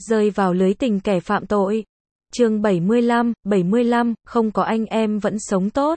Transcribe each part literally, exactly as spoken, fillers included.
rơi vào lưới tình kẻ phạm tội. Chương bảy mươi lăm, bảy mươi lăm, không có anh em vẫn sống tốt.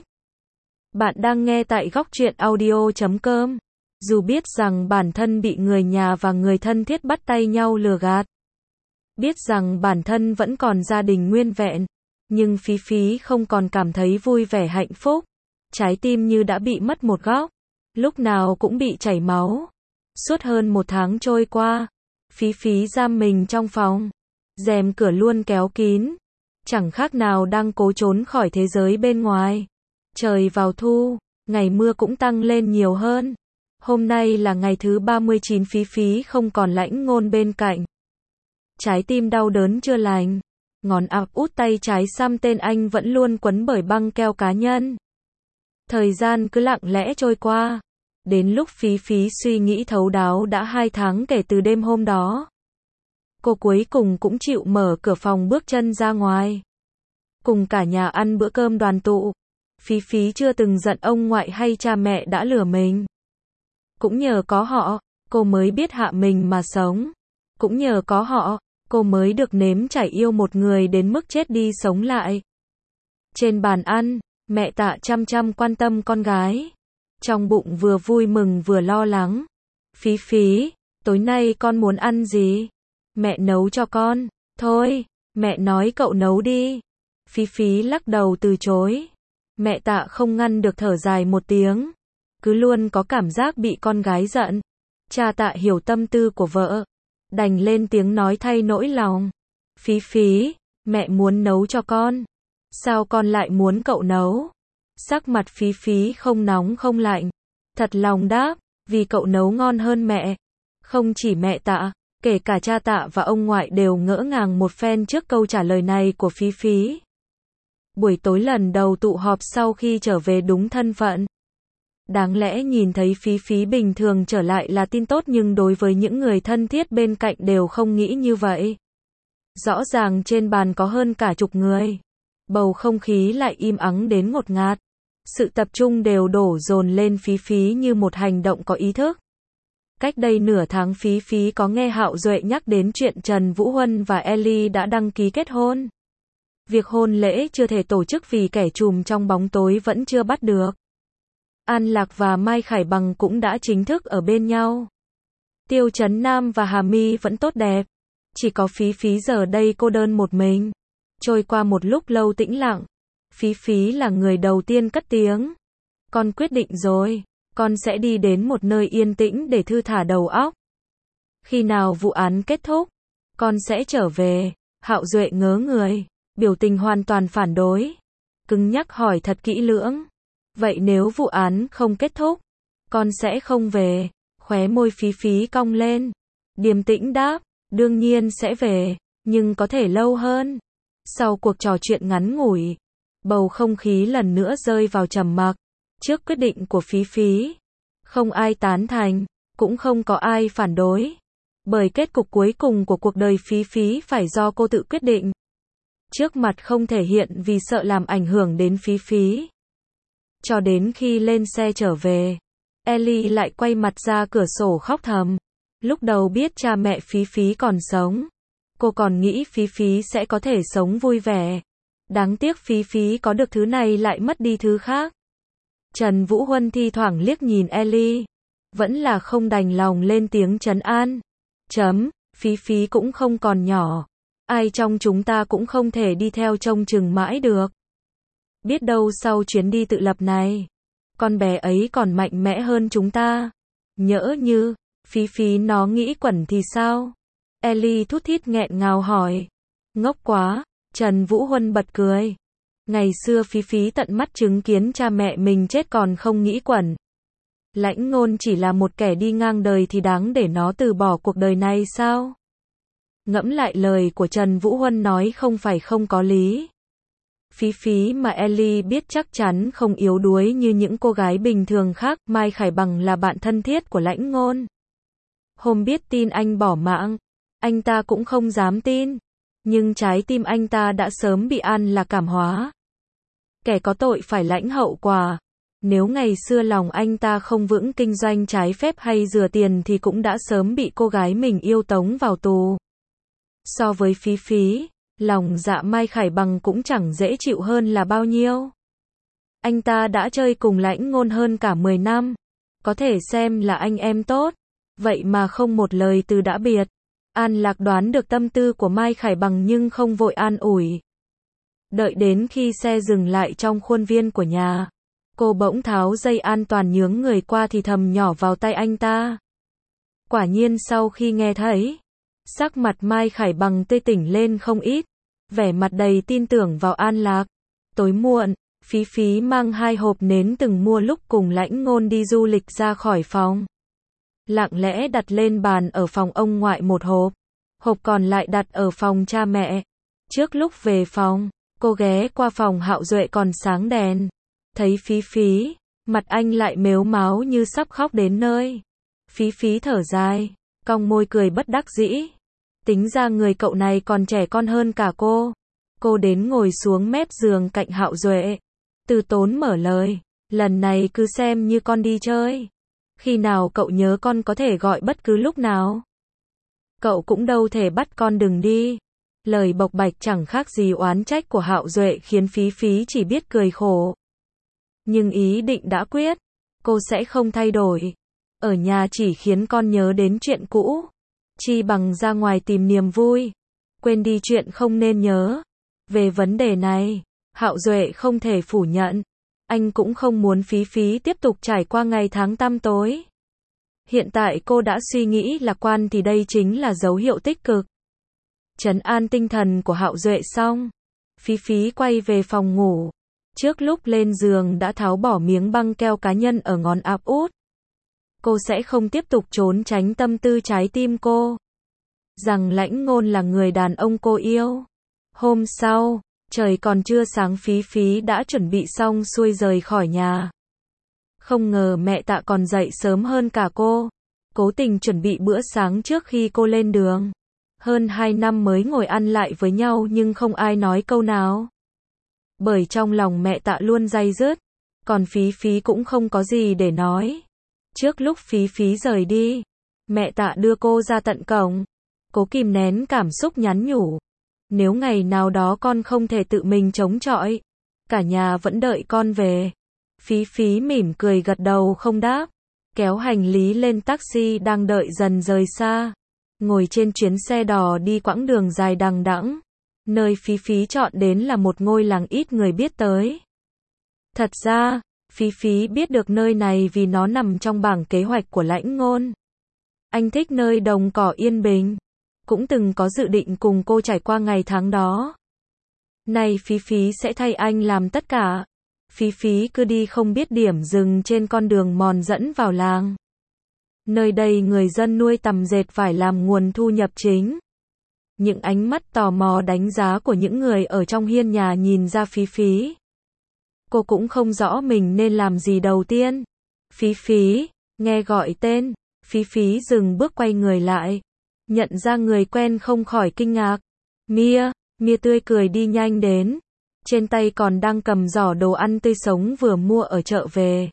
Bạn đang nghe tại góc truyện audio chấm com. Dù biết rằng bản thân bị người nhà và người thân thiết bắt tay nhau lừa gạt, biết rằng bản thân vẫn còn gia đình nguyên vẹn, nhưng Phí Phí không còn cảm thấy vui vẻ hạnh phúc. Trái tim như đã bị mất một góc, lúc nào cũng bị chảy máu. Suốt hơn một tháng trôi qua, Phí Phí giam mình trong phòng, rèm cửa luôn kéo kín, chẳng khác nào đang cố trốn khỏi thế giới bên ngoài. Trời vào thu, ngày mưa cũng tăng lên nhiều hơn. Hôm nay là ngày thứ ba mươi chín, Phí Phí không còn Lãnh Ngôn bên cạnh. Trái tim đau đớn chưa lành, ngón áp út tay trái xăm tên anh vẫn luôn quấn bởi băng keo cá nhân. Thời gian cứ lặng lẽ trôi qua, đến lúc Phí Phí suy nghĩ thấu đáo đã hai tháng kể từ đêm hôm đó. Cô cuối cùng cũng chịu mở cửa phòng bước chân ra ngoài. Cùng cả nhà ăn bữa cơm đoàn tụ. Phí Phí chưa từng giận ông ngoại hay cha mẹ đã lừa mình. Cũng nhờ có họ, cô mới biết hạ mình mà sống. Cũng nhờ có họ, cô mới được nếm trải yêu một người đến mức chết đi sống lại. Trên bàn ăn, mẹ Tạ chăm chăm quan tâm con gái. Trong bụng vừa vui mừng vừa lo lắng. Phí Phí, tối nay con muốn ăn gì? Mẹ nấu cho con. Thôi, mẹ nói cậu nấu đi. Phí Phí lắc đầu từ chối. Mẹ Tạ không ngăn được thở dài một tiếng. Cứ luôn có cảm giác bị con gái giận. Cha Tạ hiểu tâm tư của vợ, đành lên tiếng nói thay nỗi lòng. Phí Phí, mẹ muốn nấu cho con. Sao con lại muốn cậu nấu? Sắc mặt Phí Phí không nóng không lạnh, thật lòng đáp, vì cậu nấu ngon hơn mẹ. Không chỉ mẹ Tạ, kể cả cha Tạ và ông ngoại đều ngỡ ngàng một phen trước câu trả lời này của Phí Phí. Buổi tối lần đầu tụ họp sau khi trở về đúng thân phận. Đáng lẽ nhìn thấy Phí Phí bình thường trở lại là tin tốt, nhưng đối với những người thân thiết bên cạnh đều không nghĩ như vậy. Rõ ràng trên bàn có hơn cả chục người. Bầu không khí lại im ắng đến ngột ngạt. Sự tập trung đều đổ dồn lên Phí Phí như một hành động có ý thức. Cách đây nửa tháng Phí Phí có nghe Hạo Duệ nhắc đến chuyện Trần Vũ Huân và Ellie đã đăng ký kết hôn. Việc hôn lễ chưa thể tổ chức vì kẻ trùm trong bóng tối vẫn chưa bắt được. An Lạc và Mai Khải Bằng cũng đã chính thức ở bên nhau. Tiêu Chấn Nam và Hà My vẫn tốt đẹp. Chỉ có Phí Phí giờ đây cô đơn một mình. Trôi qua một lúc lâu tĩnh lặng, Phí Phí là người đầu tiên cất tiếng. Con quyết định rồi, con sẽ đi đến một nơi yên tĩnh để thư thả đầu óc. Khi nào vụ án kết thúc, con sẽ trở về. Hạo Duệ ngớ người, biểu tình hoàn toàn phản đối. Cứng nhắc hỏi thật kỹ lưỡng. Vậy nếu vụ án không kết thúc, con sẽ không về. Khóe môi Phí Phí cong lên, điềm tĩnh đáp, đương nhiên sẽ về, nhưng có thể lâu hơn. Sau cuộc trò chuyện ngắn ngủi, bầu không khí lần nữa rơi vào trầm mặc. Trước quyết định của Phí Phí, không ai tán thành, cũng không có ai phản đối. Bởi kết cục cuối cùng của cuộc đời Phí Phí phải do cô tự quyết định. Trước mặt không thể hiện vì sợ làm ảnh hưởng đến Phí Phí. Cho đến khi lên xe trở về, Ellie lại quay mặt ra cửa sổ khóc thầm. Lúc đầu biết cha mẹ Phí Phí còn sống, cô còn nghĩ Phí Phí sẽ có thể sống vui vẻ. Đáng tiếc Phí Phí có được thứ này lại mất đi thứ khác. Trần Vũ Huân thi thoảng liếc nhìn Ellie, vẫn là không đành lòng lên tiếng trấn an. Chấm, Phí Phí cũng không còn nhỏ. Ai trong chúng ta cũng không thể đi theo trông chừng mãi được. Biết đâu sau chuyến đi tự lập này, con bé ấy còn mạnh mẽ hơn chúng ta. Nhỡ như, Phí Phí nó nghĩ quẩn thì sao? Ellie thút thít nghẹn ngào hỏi. Ngốc quá, Trần Vũ Huân bật cười. Ngày xưa Phí Phí tận mắt chứng kiến cha mẹ mình chết còn không nghĩ quẩn. Lãnh Ngôn chỉ là một kẻ đi ngang đời thì đáng để nó từ bỏ cuộc đời này sao? Ngẫm lại lời của Trần Vũ Huân nói không phải không có lý. Phí Phí mà Ellie biết chắc chắn không yếu đuối như những cô gái bình thường khác. Mai Khải Bằng là bạn thân thiết của Lãnh Ngôn. Hôm biết tin anh bỏ mạng, anh ta cũng không dám tin. Nhưng trái tim anh ta đã sớm bị An Lạc cảm hóa. Kẻ có tội phải lãnh hậu quả. Nếu ngày xưa lòng anh ta không vững kinh doanh trái phép hay rửa tiền thì cũng đã sớm bị cô gái mình yêu tống vào tù. So với Phí Phí, lòng dạ Mai Khải Bằng cũng chẳng dễ chịu hơn là bao nhiêu. Anh ta đã chơi cùng Lãnh Ngôn hơn cả mười năm, có thể xem là anh em tốt, vậy mà không một lời từ đã biệt. An Lạc đoán được tâm tư của Mai Khải Bằng nhưng không vội an ủi. Đợi đến khi xe dừng lại trong khuôn viên của nhà, cô bỗng tháo dây an toàn nhướng người qua thì thầm nhỏ vào tay anh ta. Quả nhiên sau khi nghe thấy, sắc mặt Mai Khải Bằng tươi tỉnh lên không ít, vẻ mặt đầy tin tưởng vào An Lạc. Tối muộn, Phí Phí mang hai hộp nến từng mua lúc cùng Lãnh Ngôn đi du lịch ra khỏi phòng. Lặng lẽ đặt lên bàn ở phòng ông ngoại một hộp, hộp còn lại đặt ở phòng cha mẹ. Trước lúc về phòng, cô ghé qua phòng Hạo Duệ còn sáng đèn. Thấy Phí Phí, mặt anh lại mếu máo như sắp khóc đến nơi. Phí Phí thở dài, cong môi cười bất đắc dĩ. Tính ra người cậu này còn trẻ con hơn cả cô. Cô đến ngồi xuống mép giường cạnh Hạo Duệ. Từ Tốn mở lời, lần này cứ xem như con đi chơi. Khi nào cậu nhớ con có thể gọi bất cứ lúc nào. Cậu cũng đâu thể bắt con đừng đi. Lời bộc bạch chẳng khác gì oán trách của Hạo Duệ khiến Phí Phí chỉ biết cười khổ. Nhưng ý định đã quyết, cô sẽ không thay đổi. Ở nhà chỉ khiến con nhớ đến chuyện cũ. Chi bằng ra ngoài tìm niềm vui. Quên đi chuyện không nên nhớ. Về vấn đề này, Hạo Duệ không thể phủ nhận. Anh cũng không muốn Phí Phí tiếp tục trải qua ngày tháng tăm tối. Hiện tại cô đã suy nghĩ lạc quan thì đây chính là dấu hiệu tích cực. Trấn an tinh thần của Hạo Duệ xong, Phí Phí quay về phòng ngủ. Trước lúc lên giường đã tháo bỏ miếng băng keo cá nhân ở ngón áp út. Cô sẽ không tiếp tục trốn tránh tâm tư trái tim cô. Rằng Lãnh Ngôn là người đàn ông cô yêu. Hôm sau, trời còn chưa sáng Phí Phí đã chuẩn bị xong xuôi rời khỏi nhà. Không ngờ mẹ Tạ còn dậy sớm hơn cả cô. Cố tình chuẩn bị bữa sáng trước khi cô lên đường. Hơn hai năm mới ngồi ăn lại với nhau nhưng không ai nói câu nào. Bởi trong lòng mẹ Tạ luôn day dứt. Còn Phí Phí cũng không có gì để nói. Trước lúc Phí Phí rời đi, mẹ Tạ đưa cô ra tận cổng. Cố kìm nén cảm xúc nhắn nhủ. Nếu ngày nào đó con không thể tự mình chống chọi, cả nhà vẫn đợi con về. Phí Phí mỉm cười gật đầu không đáp. Kéo hành lý lên taxi đang đợi dần rời xa. Ngồi trên chuyến xe đò đi quãng đường dài đằng đẵng. Nơi Phí Phí chọn đến là một ngôi làng ít người biết tới. Thật ra, Phí Phí biết được nơi này vì nó nằm trong bảng kế hoạch của Lãnh Ngôn. Anh thích nơi đồng cỏ yên bình. Cũng từng có dự định cùng cô trải qua ngày tháng đó. Nay Phí Phí sẽ thay anh làm tất cả. Phí Phí cứ đi không biết điểm dừng trên con đường mòn dẫn vào làng. Nơi đây người dân nuôi tằm dệt vải làm nguồn thu nhập chính. Những ánh mắt tò mò đánh giá của những người ở trong hiên nhà nhìn ra Phí Phí. Cô cũng không rõ mình nên làm gì đầu tiên. Phí Phí, nghe gọi tên, Phí Phí dừng bước quay người lại. Nhận ra người quen không khỏi kinh ngạc. Mia, Mia tươi cười đi nhanh đến. Trên tay còn đang cầm giỏ đồ ăn tươi sống vừa mua ở chợ về.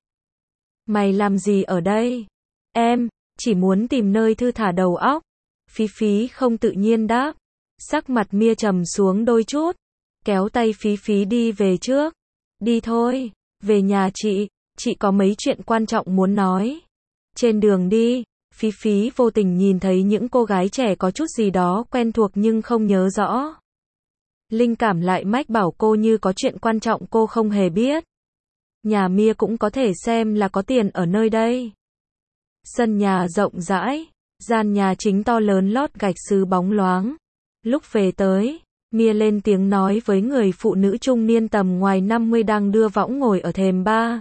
Mày làm gì ở đây? Em, chỉ muốn tìm nơi thư thả đầu óc. Phí Phí không tự nhiên đáp. Sắc mặt Mia trầm xuống đôi chút. Kéo tay Phí Phí đi về trước. Đi thôi, về nhà chị, chị có mấy chuyện quan trọng muốn nói. Trên đường đi, Phí Phí vô tình nhìn thấy những cô gái trẻ có chút gì đó quen thuộc nhưng không nhớ rõ. Linh cảm lại mách bảo cô như có chuyện quan trọng cô không hề biết. Nhà Mia cũng có thể xem là có tiền ở nơi đây. Sân nhà rộng rãi, gian nhà chính to lớn lót gạch sứ bóng loáng. Lúc về tới, Mia lên tiếng nói với người phụ nữ trung niên tầm ngoài năm mươi đang đưa võng ngồi ở thềm ba.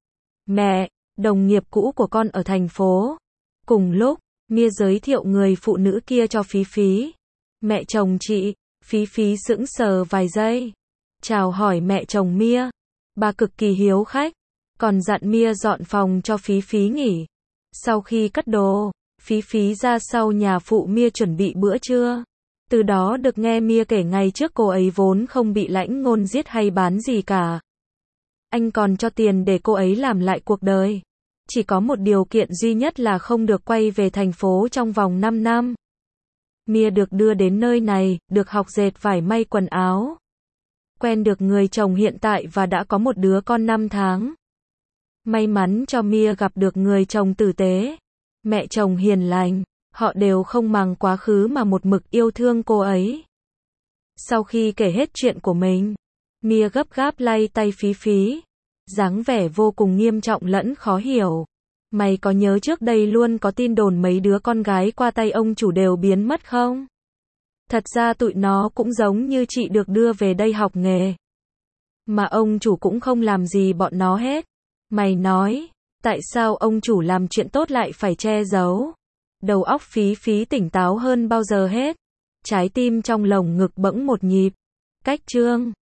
Mẹ, đồng nghiệp cũ của con ở thành phố. Cùng lúc, Mia giới thiệu người phụ nữ kia cho Phí Phí. Mẹ chồng chị. Phí Phí sững sờ vài giây. Chào hỏi mẹ chồng Mia. Bà cực kỳ hiếu khách. Còn dặn Mia dọn phòng cho Phí Phí nghỉ. Sau khi cất đồ, Phí Phí ra sau nhà phụ Mia chuẩn bị bữa trưa. Từ đó được nghe Mia kể ngày trước cô ấy vốn không bị Lãnh Ngôn giết hay bán gì cả. Anh còn cho tiền để cô ấy làm lại cuộc đời. Chỉ có một điều kiện duy nhất là không được quay về thành phố trong vòng năm năm. Mia được đưa đến nơi này, được học dệt vải may quần áo. Quen được người chồng hiện tại và đã có một đứa con năm tháng. May mắn cho Mia gặp được người chồng tử tế. Mẹ chồng hiền lành. Họ đều không màng quá khứ mà một mực yêu thương cô ấy. Sau khi kể hết chuyện của mình, Mia gấp gáp lay tay Phí Phí. Dáng vẻ vô cùng nghiêm trọng lẫn khó hiểu. Mày có nhớ trước đây luôn có tin đồn mấy đứa con gái qua tay ông chủ đều biến mất không? Thật ra tụi nó cũng giống như chị được đưa về đây học nghề. Mà ông chủ cũng không làm gì bọn nó hết. Mày nói, tại sao ông chủ làm chuyện tốt lại phải che giấu? Đầu óc Phí Phí tỉnh táo hơn bao giờ hết. Trái tim trong lồng ngực bỗng một nhịp. Cách chương